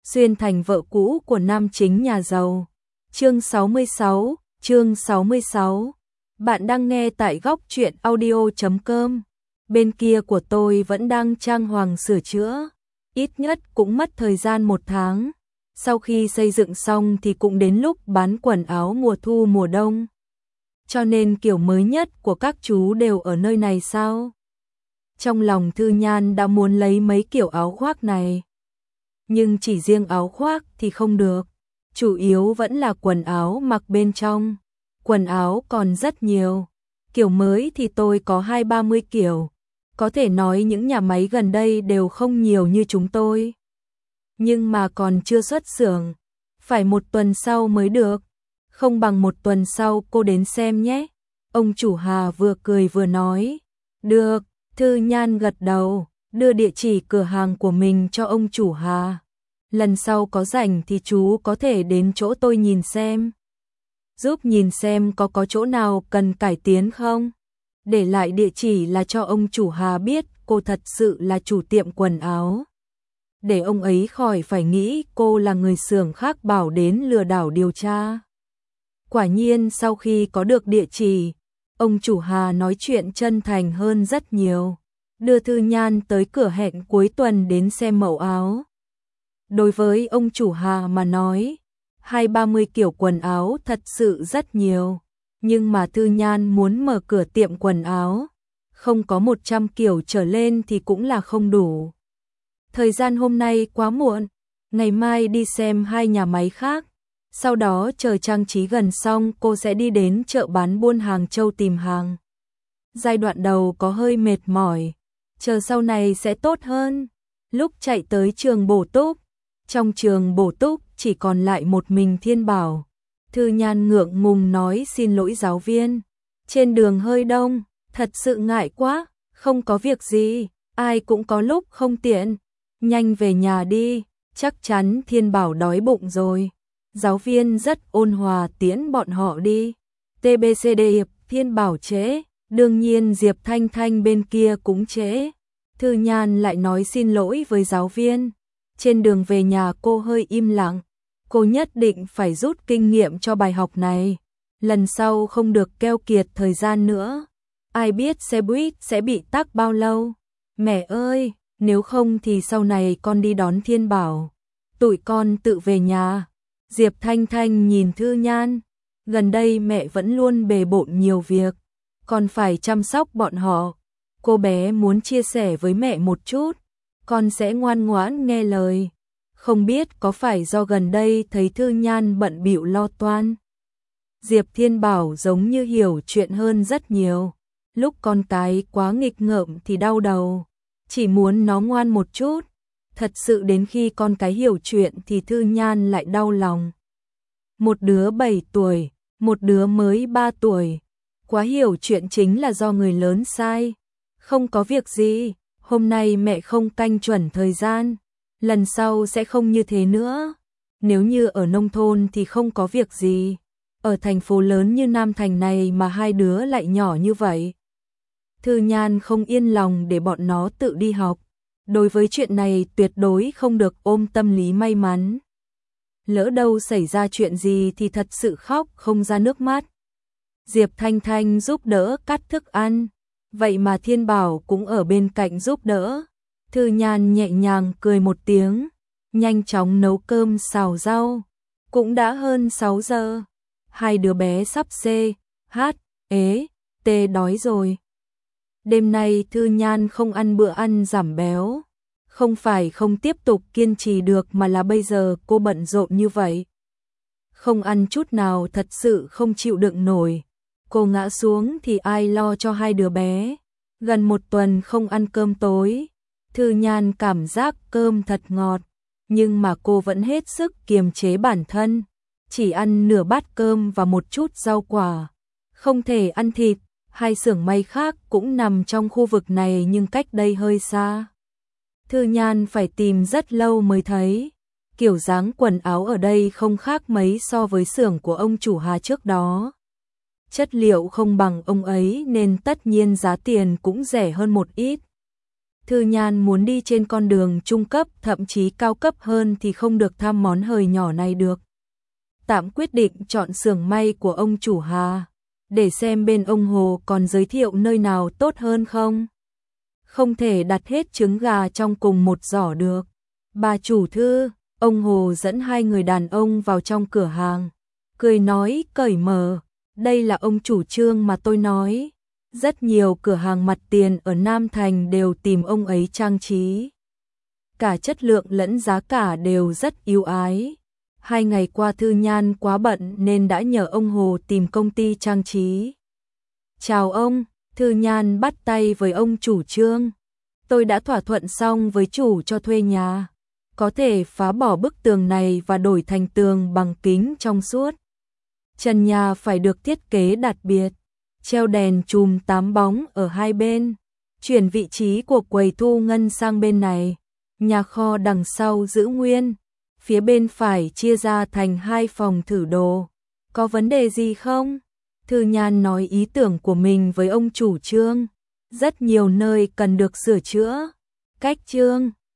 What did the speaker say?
xuyên thành vợ cũ của nam chính nhà giàu. Chương 66. Bạn đang nghe tại góc truyện audio.com. Bên kia của tôi vẫn đang trang hoàng sửa chữa, ít nhất cũng mất thời gian 1 tháng. Sau khi xây dựng xong thì cũng đến lúc bán quần áo mùa thu mùa đông. Cho nên kiểu mới nhất của các chú đều ở nơi này sao? Trong lòng Thư Nhan đã muốn lấy mấy kiểu áo khoác này. Nhưng chỉ riêng áo khoác thì không được. Chủ yếu vẫn là quần áo mặc bên trong. Quần áo còn rất nhiều. Kiểu mới thì tôi có 20-30 kiểu. Có thể nói những nhà máy gần đây đều không nhiều như chúng tôi. Nhưng mà còn chưa xuất xưởng. Phải 1 tuần sau mới được. Không bằng 1 tuần sau cô đến xem nhé. Ông chủ Hà vừa cười vừa nói. Được, Thư Nhan gật đầu, đưa địa chỉ cửa hàng của mình cho ông chủ Hà. Lần sau có rảnh thì chú có thể đến chỗ tôi nhìn xem. Giúp nhìn xem có chỗ nào cần cải tiến không? Để lại địa chỉ là cho ông chủ Hà biết cô thật sự là chủ tiệm quần áo. Để ông ấy khỏi phải nghĩ cô là người xưởng khác bảo đến lừa đảo điều tra. Quả nhiên sau khi có được địa chỉ, ông chủ Hà nói chuyện chân thành hơn rất nhiều. Đưa Thư Nhan tới cửa hẹn cuối tuần đến xem mẫu áo. Đối với ông chủ Hà mà nói, 20-30 kiểu quần áo thật sự rất nhiều. Nhưng mà Thư Nhan muốn mở cửa tiệm quần áo, không có 100 kiểu trở lên thì cũng là không đủ. Thời gian hôm nay quá muộn, ngày mai đi xem 2 nhà máy khác. Sau đó chờ trang trí gần xong cô sẽ đi đến chợ bán buôn Hàng Châu tìm hàng. Giai đoạn đầu có hơi mệt mỏi, chờ sau này sẽ tốt hơn. Lúc chạy tới trường bổ túc, trong trường bổ túc chỉ còn lại một mình Thiên Bảo. Thư Nhan ngượng ngùng nói xin lỗi giáo viên. Trên đường hơi đông, thật sự ngại quá, không có việc gì, ai cũng có lúc không tiện. Nhanh về nhà đi, chắc chắn Thiên Bảo đói bụng rồi. Giáo viên rất ôn hòa tiễn bọn họ đi. TBCD Thiên Bảo trễ, đương nhiên Diệp Thanh Thanh bên kia cũng trễ. Thư Nhan lại nói xin lỗi với giáo viên. Trên đường về nhà cô hơi im lặng. Cô nhất định phải rút kinh nghiệm cho bài học này. Lần sau không được keo kiệt thời gian nữa. Ai biết xe buýt sẽ bị tắc bao lâu. Mẹ ơi, nếu không thì sau này con đi đón Thiên Bảo. Tụi con tự về nhà. Diệp Thanh Thanh nhìn Thư Nhan. Gần đây mẹ vẫn luôn bề bộn nhiều việc. Còn phải chăm sóc bọn họ. Cô bé muốn chia sẻ với mẹ một chút. Con sẽ ngoan ngoãn nghe lời. Không biết có phải do gần đây thấy Thư Nhan bận bịu lo toan. Diệp Thiên Bảo giống như hiểu chuyện hơn rất nhiều. Lúc con cái quá nghịch ngợm thì đau đầu. Chỉ muốn nó ngoan một chút. Thật sự đến khi con cái hiểu chuyện thì Thư Nhan lại đau lòng. Một đứa 7 tuổi, một đứa mới 3 tuổi. Quá hiểu chuyện chính là do người lớn sai. Không có việc gì, hôm nay mẹ không canh chuẩn thời gian. Lần sau sẽ không như thế nữa. Nếu như ở nông thôn thì không có việc gì. Ở thành phố lớn như Nam Thành này mà 2 đứa lại nhỏ như vậy. Thư Nhan không yên lòng để bọn nó tự đi học. Đối với chuyện này tuyệt đối không được ôm tâm lý may mắn. Lỡ đâu xảy ra chuyện gì thì thật sự khóc không ra nước mắt. Diệp Thanh Thanh giúp đỡ cắt thức ăn. Vậy mà Thiên Bảo cũng ở bên cạnh giúp đỡ. Thư Nhan nhẹ nhàng cười một tiếng. Nhanh chóng nấu cơm xào rau. Cũng đã hơn 6 giờ. 2 đứa bé sắp đói rồi. Đêm nay Thư Nhan không ăn bữa ăn giảm béo. Không phải không tiếp tục kiên trì được mà là bây giờ cô bận rộn như vậy. Không ăn chút nào thật sự không chịu đựng nổi. Cô ngã xuống thì ai lo cho 2 đứa bé. Gần 1 tuần không ăn cơm tối. Thư Nhan cảm giác cơm thật ngọt. Nhưng mà cô vẫn hết sức kiềm chế bản thân. Chỉ ăn nửa bát cơm và một chút rau quả. Không thể ăn thịt. 2 xưởng may khác cũng nằm trong khu vực này nhưng cách đây hơi xa. Thư Nhan phải tìm rất lâu mới thấy. Kiểu dáng quần áo ở đây không khác mấy so với xưởng của ông chủ Hà trước đó. Chất liệu không bằng ông ấy nên tất nhiên giá tiền cũng rẻ hơn một ít. Thư Nhan muốn đi trên con đường trung cấp, thậm chí cao cấp hơn thì không được tham món hời nhỏ này được. Tạm quyết định chọn xưởng may của ông chủ Hà, để xem bên ông Hồ còn giới thiệu nơi nào tốt hơn không. Không thể đặt hết trứng gà trong cùng một giỏ được. Bà chủ Thư, ông Hồ dẫn hai người đàn ông vào trong cửa hàng, cười nói cởi mở, đây là ông chủ Trương mà tôi nói. Rất nhiều cửa hàng mặt tiền ở Nam Thành đều tìm ông ấy trang trí. Cả chất lượng lẫn giá cả đều rất ưu ái. 2 ngày qua Thư Nhan quá bận nên đã nhờ ông Hồ tìm công ty trang trí. Chào ông, Thư Nhan bắt tay với ông chủ Trương. Tôi đã thỏa thuận xong với chủ cho thuê nhà. Có thể phá bỏ bức tường này và đổi thành tường bằng kính trong suốt. Trần nhà phải được thiết kế đặc biệt, treo đèn chùm 8 bóng ở hai bên, chuyển vị trí của quầy thu ngân sang bên này, nhà kho đằng sau giữ nguyên, phía bên phải chia ra thành 2 phòng thử đồ. Có vấn đề gì không? Thư Nhan nói ý tưởng của mình với ông chủ Trương. Rất nhiều nơi cần được sửa chữa. Cách Trương